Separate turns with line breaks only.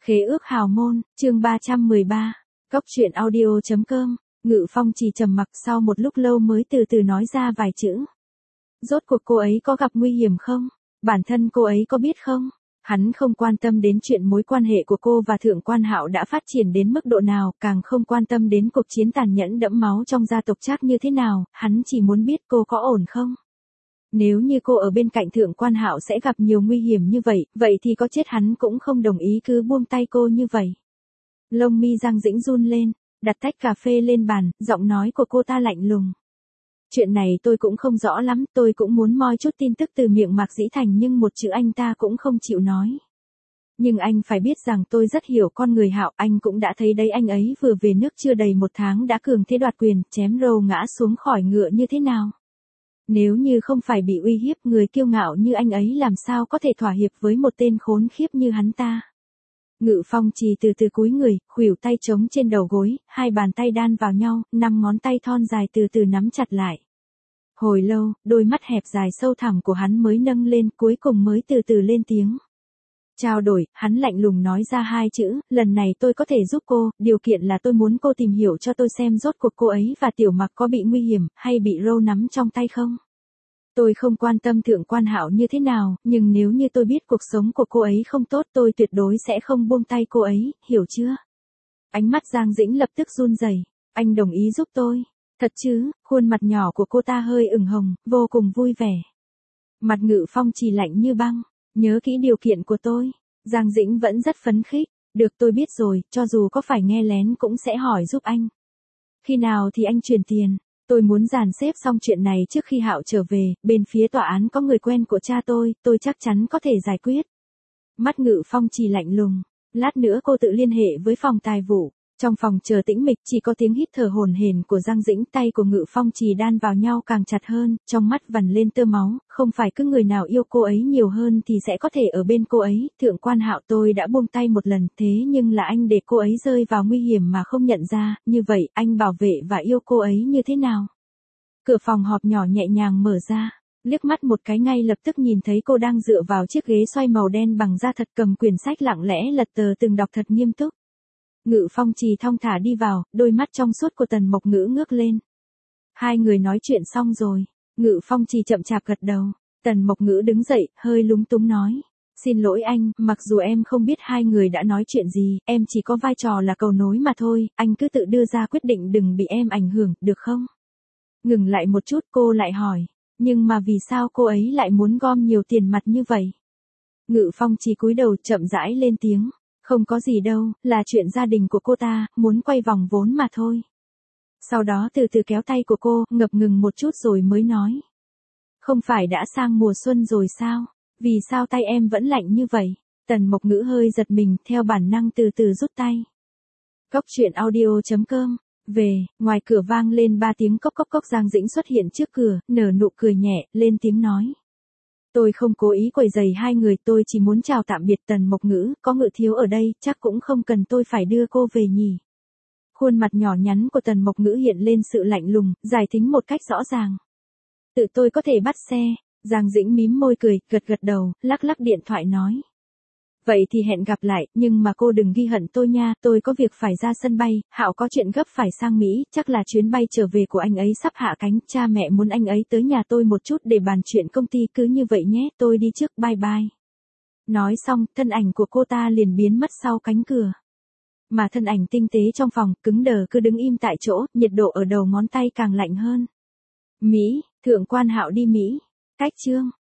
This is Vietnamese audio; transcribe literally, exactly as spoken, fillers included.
Khế ước hào môn, chương ba trăm mười ba, Cốc truyện audio chấm com, Ngự Phong chỉ trầm mặc sau một lúc lâu mới từ từ nói ra vài chữ. Rốt cuộc cô ấy có gặp nguy hiểm không? Bản thân cô ấy có biết không? Hắn không quan tâm đến chuyện mối quan hệ của cô và Thượng Quan Hạo đã phát triển đến mức độ nào, càng không quan tâm đến cuộc chiến tàn nhẫn đẫm máu trong gia tộc Trác như thế nào, hắn chỉ muốn biết cô có ổn không? Nếu như cô ở bên cạnh Thượng Quan Hạo sẽ gặp nhiều nguy hiểm như vậy, vậy thì có chết hắn cũng không đồng ý cứ buông tay cô như vậy. Lông mi Giang Dĩnh run lên, đặt tách cà phê lên bàn, giọng nói của cô ta lạnh lùng. Chuyện này tôi cũng không rõ lắm, tôi cũng muốn moi chút tin tức từ miệng Mạc Dĩ Thành nhưng một chữ anh ta cũng không chịu nói. Nhưng anh phải biết rằng tôi rất hiểu con người Hạo, anh cũng đã thấy đấy, anh ấy vừa về nước chưa đầy một tháng đã cường thế đoạt quyền, chém râu ngã xuống khỏi ngựa như thế nào. Nếu như không phải bị uy hiếp, người kiêu ngạo như anh ấy làm sao có thể thỏa hiệp với một tên khốn khiếp như hắn ta. Ngự Phong Trì từ từ cúi người, khuỷu tay trống trên đầu gối, hai bàn tay đan vào nhau, năm ngón tay thon dài từ từ nắm chặt lại. Hồi lâu, đôi mắt hẹp dài sâu thẳm của hắn mới nâng lên, cuối cùng mới từ từ lên tiếng. Trao đổi, hắn lạnh lùng nói ra hai chữ, lần này tôi có thể giúp cô, điều kiện là tôi muốn cô tìm hiểu cho tôi xem rốt cuộc cô ấy và Tiểu Mặc có bị nguy hiểm, hay bị râu nắm trong tay không. Tôi không quan tâm Thượng Quan Hạo như thế nào, nhưng nếu như tôi biết cuộc sống của cô ấy không tốt, tôi tuyệt đối sẽ không buông tay cô ấy, hiểu chưa? Ánh mắt Giang Dĩnh lập tức run rẩy. Anh đồng ý giúp tôi. Thật chứ? Khuôn mặt nhỏ của cô ta hơi ửng hồng, vô cùng vui vẻ. Mặt Ngự Phong Trì lạnh như băng. Nhớ kỹ điều kiện của tôi. Giang Dĩnh vẫn rất phấn khích. Được, tôi biết rồi, cho dù có phải nghe lén cũng sẽ hỏi giúp anh. Khi nào thì anh chuyển tiền? Tôi muốn dàn xếp xong chuyện này trước khi Hạo trở về, bên phía tòa án có người quen của cha tôi, tôi chắc chắn có thể giải quyết. Mắt Ngự Phong Trì lạnh lùng. Lát nữa cô tự liên hệ với phòng tài vụ. Trong phòng chờ tĩnh mịch chỉ có tiếng hít thở hổn hển của Giang Dĩnh, tay của Ngự Phong Trì đan vào nhau càng chặt hơn, trong mắt vằn lên tơ máu, không phải cứ người nào yêu cô ấy nhiều hơn thì sẽ có thể ở bên cô ấy, Thượng Quan Hạo tôi đã buông tay một lần, thế nhưng là anh để cô ấy rơi vào nguy hiểm mà không nhận ra, như vậy anh bảo vệ và yêu cô ấy như thế nào? Cửa phòng họp nhỏ nhẹ nhàng mở ra, liếc mắt một cái ngay lập tức nhìn thấy cô đang dựa vào chiếc ghế xoay màu đen bằng da thật, cầm quyển sách lặng lẽ lật tờ từng đọc thật nghiêm túc. Ngự Phong Trì thong thả đi vào, đôi mắt trong suốt của Tần Mộc Ngữ ngước lên. Hai người nói chuyện xong rồi. Ngự Phong Trì chậm chạp gật đầu. Tần Mộc Ngữ đứng dậy, hơi lúng túng nói. Xin lỗi anh, mặc dù em không biết hai người đã nói chuyện gì, em chỉ có vai trò là cầu nối mà thôi, anh cứ tự đưa ra quyết định, đừng bị em ảnh hưởng, được không? Ngừng lại một chút, cô lại hỏi. Nhưng mà vì sao cô ấy lại muốn gom nhiều tiền mặt như vậy? Ngự Phong Trì cúi đầu chậm rãi lên tiếng. Không có gì đâu, là chuyện gia đình của cô ta, muốn quay vòng vốn mà thôi. Sau đó từ từ kéo tay của cô, ngập ngừng một chút rồi mới nói. Không phải đã sang mùa xuân rồi sao? Vì sao tay em vẫn lạnh như vậy? Tần Mộc Ngữ hơi giật mình, theo bản năng từ từ rút tay. Cốc truyện audio chấm com. Về, ngoài cửa vang lên ba tiếng cốc cốc cốc. Giang Dĩnh xuất hiện trước cửa, nở nụ cười nhẹ, lên tiếng nói. Tôi không cố ý quấy rầy hai người, tôi chỉ muốn chào tạm biệt. Tần Mộc Ngữ, có Ngự thiếu ở đây, chắc cũng không cần tôi phải đưa cô về nhỉ. Khuôn mặt nhỏ nhắn của Tần Mộc Ngữ hiện lên sự lạnh lùng, giải thích một cách rõ ràng. Tự tôi có thể bắt xe. Giang Dĩnh mím môi cười, gật gật đầu, lắc lắc điện thoại nói. Vậy thì hẹn gặp lại, nhưng mà cô đừng ghi hận tôi nha, tôi có việc phải ra sân bay, Hạo có chuyện gấp phải sang Mỹ, chắc là chuyến bay trở về của anh ấy sắp hạ cánh, cha mẹ muốn anh ấy tới nhà tôi một chút để bàn chuyện công ty, cứ như vậy nhé, tôi đi trước, bye bye. Nói xong, thân ảnh của cô ta liền biến mất sau cánh cửa. Mà thân ảnh tinh tế trong phòng, cứng đờ cứ đứng im tại chỗ, nhiệt độ ở đầu ngón tay càng lạnh hơn. Mỹ, Thượng Quan Hạo đi Mỹ. Cách chương.